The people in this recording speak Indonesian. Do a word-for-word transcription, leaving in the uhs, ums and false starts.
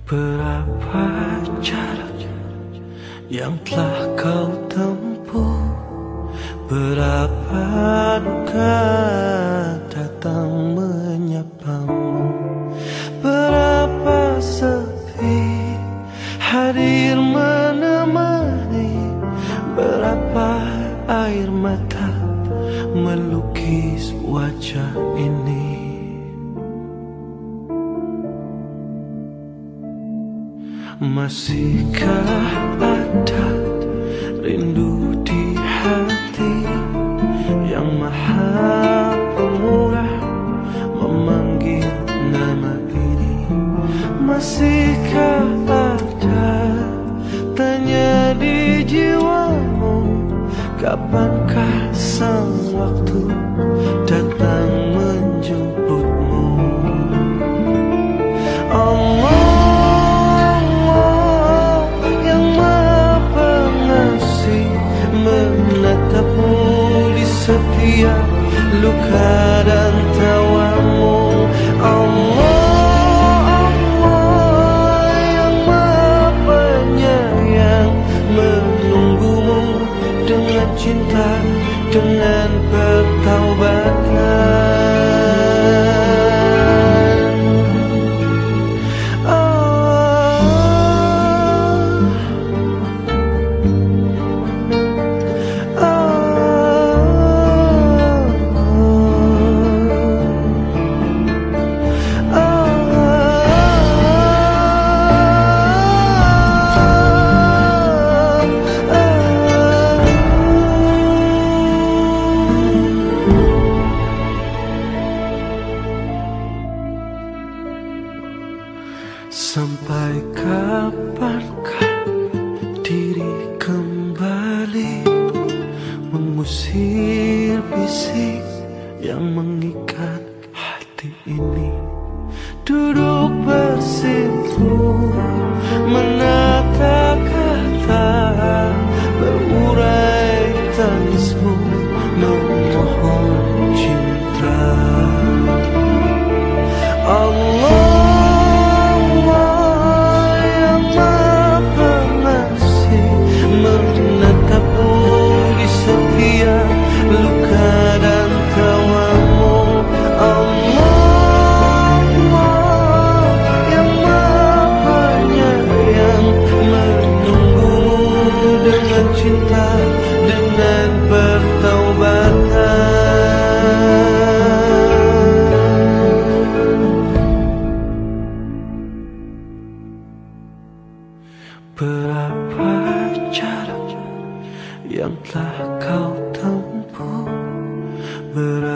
Berapa jarak yang telah kau tempuh, berapa duka datang menyapamu, berapa sepi hadir menemani, berapa air mata melukis wajah ini. Masihkah ada rindu di hati yang maha pemurah memanggil nama ini? Masihkah ada tanya di jiwamu, kapankah sang waktu datang menjemputmu? Allah menatapmu di setiap luka dan tawamu. Allah, Allah yang maha penyayang menunggumu dengan cinta, dengan pertaubatan. Sampai kapankah diri kembali mengusir bisik yang mengikat hati ini? Duduk bersimpuh menata kata, berurai tangismu memohon cinta. Allah cinta dengan pertaubatan. Berapa jarak yang telah kau tempuh, berapa